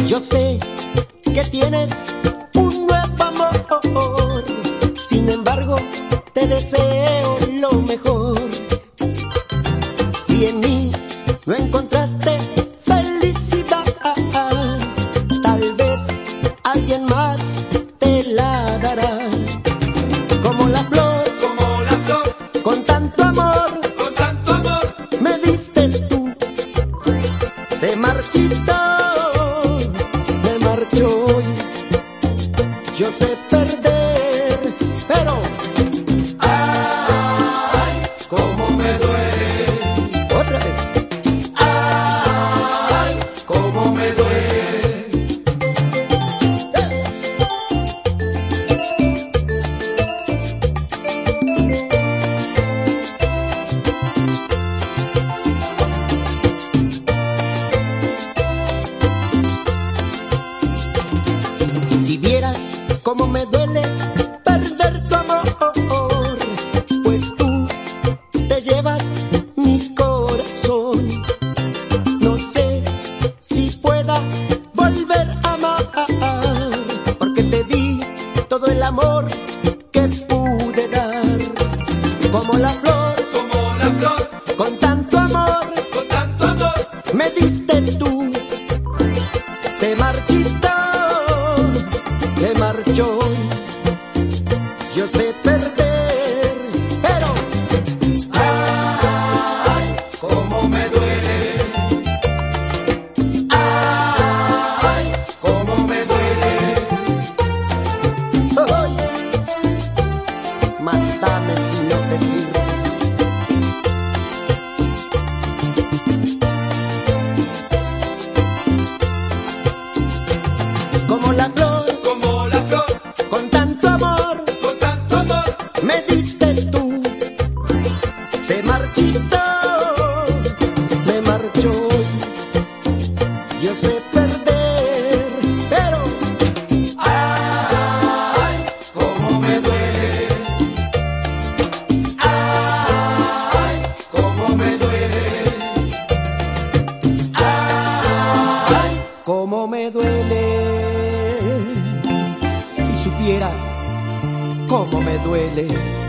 Yo sé que tienes un nuevo amor, sin embargo te deseo lo mejor. Si en mí no encontraste felicidad, tal vez alguien más te la dará. Como la flor, con tanto amor, me diste tú. Se marchitó, me marchó hoy. Yo sé perder, pero ay, cómo me duele. otra vez. Ay, cómo me duele. Si vieras cómo me duele perder tu amor, pues tú te llevas mi corazón. No sé si pueda volver a amar, porque te di todo el amor que pude dar. Como la flor, con tanto amor, me diste tú. Se marchitó, me marchó. Yo sé perder, pero Ay, cómo me duele. Ay, cómo me duele. oh, mátame si no te sirve. Como la flor, con tanto amor, me diste tú. Se marchitó, me marchó. Yo sé perder, pero Ay, cómo me duele. Ay, cómo me duele. Ay, cómo me duele. Si supieras cómo me duele.